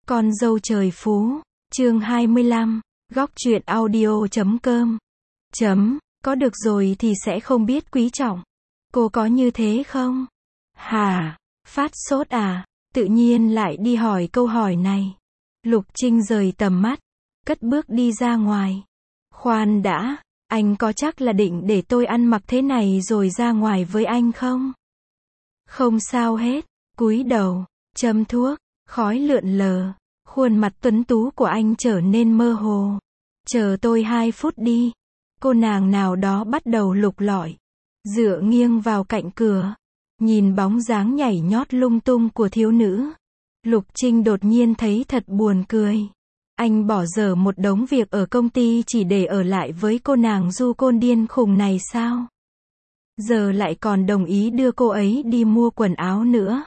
Con dâu trời phú, chương 25, góc truyện audio.com. Có được rồi thì sẽ không biết quý trọng. Cô có như thế không? Hả? Phát sốt à? Tự nhiên lại đi hỏi câu hỏi này. Lục Trinh rời tầm mắt, cất bước đi ra ngoài. Khoan đã, anh có chắc là định để tôi ăn mặc thế này rồi ra ngoài với anh không? Không sao hết, cúi đầu, châm thuốc, khói lượn lờ, khuôn mặt tuấn tú của anh trở nên mơ hồ. Chờ tôi 2 phút đi. Cô nàng nào đó bắt đầu lục lọi, dựa nghiêng vào cạnh cửa, nhìn bóng dáng nhảy nhót lung tung của thiếu nữ. Lục Trinh đột nhiên thấy thật buồn cười. Anh bỏ dở một đống việc ở công ty chỉ để ở lại với cô nàng du côn điên khùng này sao? Giờ lại còn đồng ý đưa cô ấy đi mua quần áo nữa.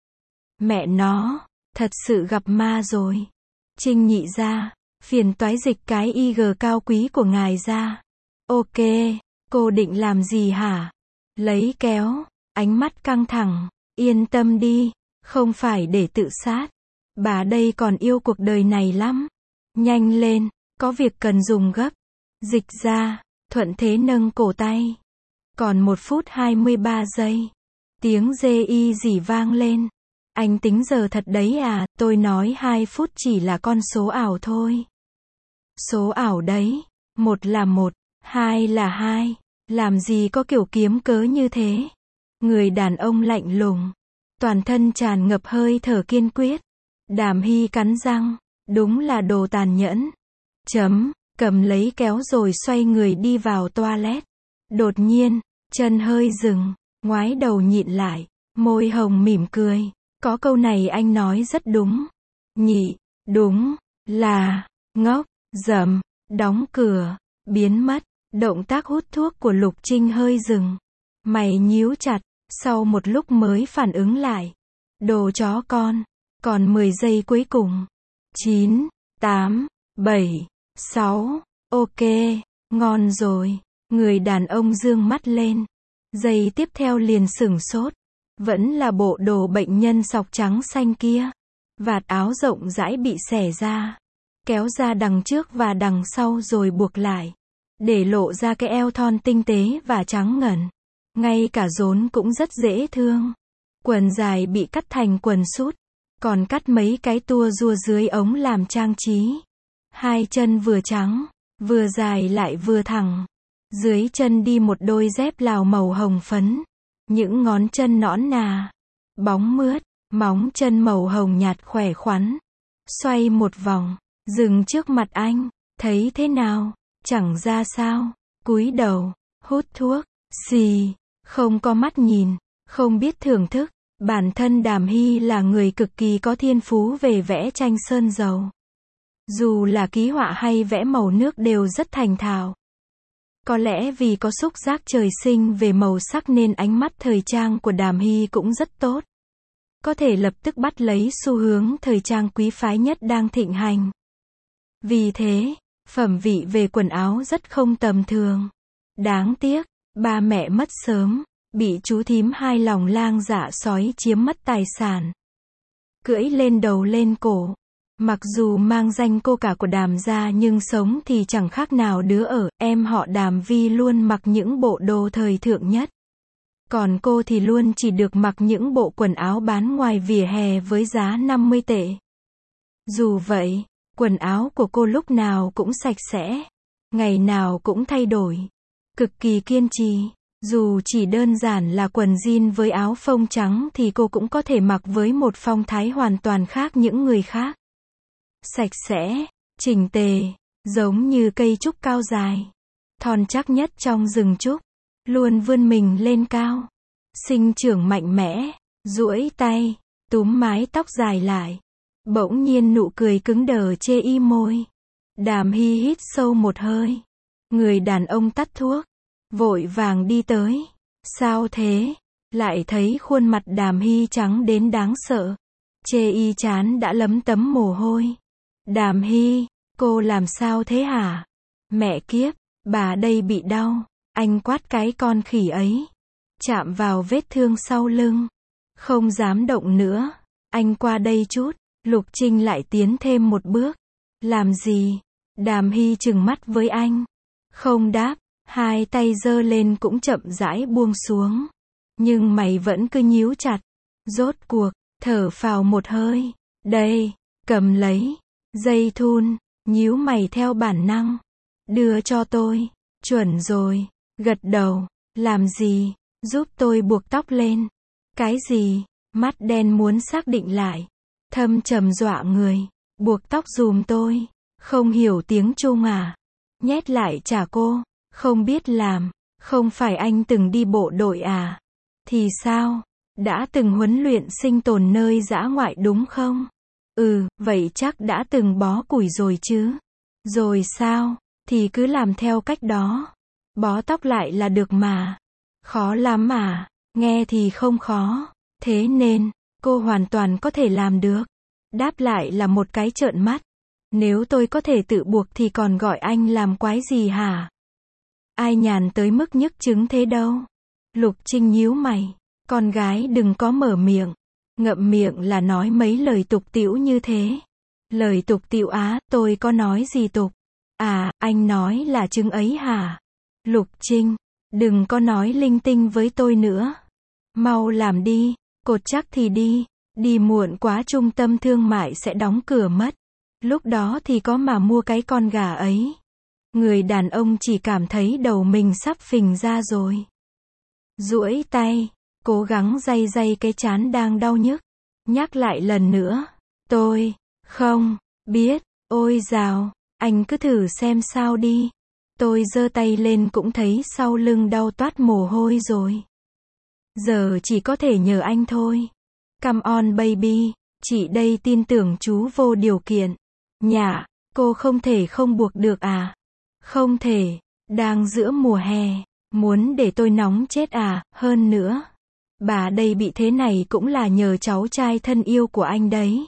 Mẹ nó, thật sự gặp ma rồi. Trinh nhị ra, phiền toái dịch cái IG cao quý của ngài ra. Ok, cô định làm gì hả? Lấy kéo, ánh mắt căng thẳng, yên tâm đi, không phải để tự sát. Bà đây còn yêu cuộc đời này lắm. Nhanh lên, có việc cần dùng gấp. Dịch ra, thuận thế nâng cổ tay. Còn 1 phút 23 giây. Tiếng GI rỉ vang lên. Anh tính giờ thật đấy à, tôi nói 2 phút chỉ là con số ảo thôi. Số ảo đấy, 1 là 1, 2 là 2, làm gì có kiểu kiếm cớ như thế. Người đàn ông lạnh lùng, toàn thân tràn ngập hơi thở kiên quyết. Đàm Hy cắn răng, đúng là đồ tàn nhẫn. Cầm lấy kéo rồi xoay người đi vào toilet. Đột nhiên, chân hơi dừng, ngoái đầu nhịn lại, môi hồng mỉm cười. Có câu này anh nói rất đúng. Nhị, đúng, là, ngốc, dầm, đóng cửa, biến mất. Động tác hút thuốc của Lục Trinh hơi dừng. Mày nhíu chặt, sau một lúc mới phản ứng lại. Đồ chó con, còn 10 giây cuối cùng. 9, 8, 7, 6, ok, ngon rồi. Người đàn ông dương mắt lên. Giây tiếp theo liền sửng sốt. Vẫn là bộ đồ bệnh nhân sọc trắng xanh kia. Vạt áo rộng rãi bị xẻ ra, kéo ra đằng trước và đằng sau rồi buộc lại, để lộ ra cái eo thon tinh tế và trắng ngần. Ngay cả rốn cũng rất dễ thương. Quần dài bị cắt thành quần sút, còn cắt mấy cái tua rua dưới ống làm trang trí. 2 chân vừa trắng, vừa dài lại vừa thẳng. Dưới chân đi một đôi dép lào màu hồng phấn. Những ngón chân nõn nà, bóng mướt, móng chân màu hồng nhạt khỏe khoắn. Xoay một vòng, dừng trước mặt anh, thấy thế nào? Chẳng ra sao. Cúi đầu, hút thuốc, xì, không có mắt nhìn, không biết thưởng thức. Bản thân Đàm Hy là người cực kỳ có thiên phú về vẽ tranh sơn dầu. Dù là ký họa hay vẽ màu nước đều rất thành thạo. Có lẽ vì có xúc giác trời sinh về màu sắc nên ánh mắt thời trang của Đàm Hy cũng rất tốt. Có thể lập tức bắt lấy xu hướng thời trang quý phái nhất đang thịnh hành. Vì thế, phẩm vị về quần áo rất không tầm thường. Đáng tiếc, ba mẹ mất sớm, bị chú thím hai lòng lang dạ sói chiếm mất tài sản. Cưỡi lên đầu lên cổ. Mặc dù mang danh cô cả của Đàm gia nhưng sống thì chẳng khác nào đứa ở. Em họ Đàm Vi luôn mặc những bộ đồ thời thượng nhất. Còn cô thì luôn chỉ được mặc những bộ quần áo bán ngoài vỉa hè với giá 50 tệ. Dù vậy, quần áo của cô lúc nào cũng sạch sẽ, ngày nào cũng thay đổi, cực kỳ kiên trì. Dù chỉ đơn giản là quần jean với áo phông trắng thì cô cũng có thể mặc với một phong thái hoàn toàn khác những người khác. Sạch sẽ, chỉnh tề, giống như cây trúc cao dài, thon chắc nhất trong rừng trúc, luôn vươn mình lên cao, sinh trưởng mạnh mẽ, duỗi tay, túm mái tóc dài lại. Bỗng nhiên nụ cười cứng đờ chê y môi. Đàm Hy hít sâu một hơi. Người đàn ông tắt thuốc, vội vàng đi tới. Sao thế? Lại thấy khuôn mặt Đàm Hy trắng đến đáng sợ. Chê y chán đã lấm tấm mồ hôi. Đàm Hy, cô làm sao thế hả? Mẹ kiếp, bà đây bị đau. Anh quát cái con khỉ ấy. Chạm vào vết thương sau lưng. Không dám động nữa. Anh qua đây chút. Lục Trinh lại tiến thêm một bước. Làm gì? Đàm Hy trừng mắt với anh. Không đáp, hai tay giơ lên cũng chậm rãi buông xuống. Nhưng mày vẫn cứ nhíu chặt. Rốt cuộc, thở phào một hơi. Đây, cầm lấy. Dây thun, nhíu mày theo bản năng. Đưa cho tôi. Chuẩn rồi. Gật đầu. Làm gì? Giúp tôi buộc tóc lên. Cái gì? Mắt đen muốn xác định lại. Thâm trầm dọa người. Buộc tóc giùm tôi. Không hiểu tiếng Trung à? Nhét lại trả cô. Không biết làm. Không phải anh từng đi bộ đội à? Thì sao? Đã từng huấn luyện sinh tồn nơi dã ngoại đúng không? Ừ, vậy chắc đã từng bó củi rồi chứ. Rồi sao? Thì cứ làm theo cách đó. Bó tóc lại là được mà. Khó lắm à? Nghe thì không khó. Thế nên, cô hoàn toàn có thể làm được. Đáp lại là một cái trợn mắt. Nếu tôi có thể tự buộc thì còn gọi anh làm quái gì hả? Ai nhàn tới mức nhức trứng thế đâu. Lục Trinh nhíu mày. Con gái đừng có mở miệng. Ngậm miệng là nói mấy lời tục tĩu như thế. Lời tục tĩu á, tôi có nói gì tục? À, anh nói là trứng ấy hả? Lục Trinh, đừng có nói linh tinh với tôi nữa. Mau làm đi, cột chắc thì đi. Đi muộn quá trung tâm thương mại sẽ đóng cửa mất. Lúc đó thì có mà mua cái con gà ấy. Người đàn ông chỉ cảm thấy đầu mình sắp phình ra rồi. Duỗi tay, cố gắng day day cái trán đang đau nhức. Nhắc lại lần nữa. Tôi, không, biết, ôi dào, anh cứ thử xem sao đi. Tôi giơ tay lên cũng thấy sau lưng đau toát mồ hôi rồi. Giờ chỉ có thể nhờ anh thôi. Come on baby, chị đây tin tưởng chú vô điều kiện. Nhả, cô không thể không buộc được à? Không thể, đang giữa mùa hè, muốn để tôi nóng chết à? Hơn nữa, bà đây bị thế này cũng là nhờ cháu trai thân yêu của anh đấy.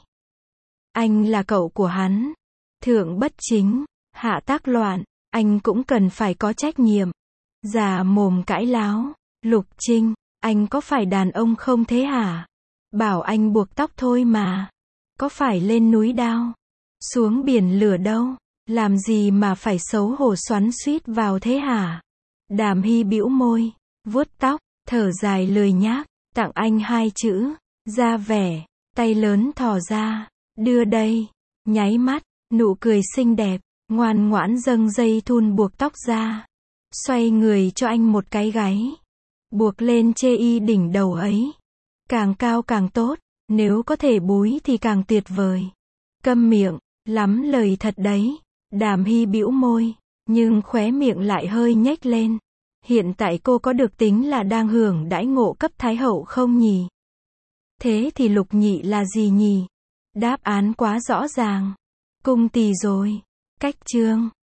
Anh là cậu của hắn. Thượng bất chính, hạ tác loạn, anh cũng cần phải có trách nhiệm. Già mồm cãi láo. Lục Trinh, anh có phải đàn ông không thế hả? Bảo anh buộc tóc thôi mà. Có phải lên núi đao, xuống biển lửa đâu? Làm gì mà phải xấu hổ xoắn xuýt vào thế hả? Đàm Hy bĩu môi, vuốt tóc, thở dài lười nhác, tặng anh 2 chữ, ra vẻ, tay lớn thò ra, đưa đây, nháy mắt, nụ cười xinh đẹp, ngoan ngoãn dâng dây thun buộc tóc ra, xoay người cho anh một cái gáy, buộc lên chê y đỉnh đầu ấy, càng cao càng tốt, nếu có thể búi thì càng tuyệt vời. Câm miệng, lắm lời thật đấy. Đàm Hy bĩu môi, nhưng khóe miệng lại hơi nhếch lên. Hiện tại cô có được tính là đang hưởng đãi ngộ cấp thái hậu không nhỉ? Thế thì Lục Nhị là gì nhỉ? Đáp án quá rõ ràng. Cung tỳ rồi. Cách chương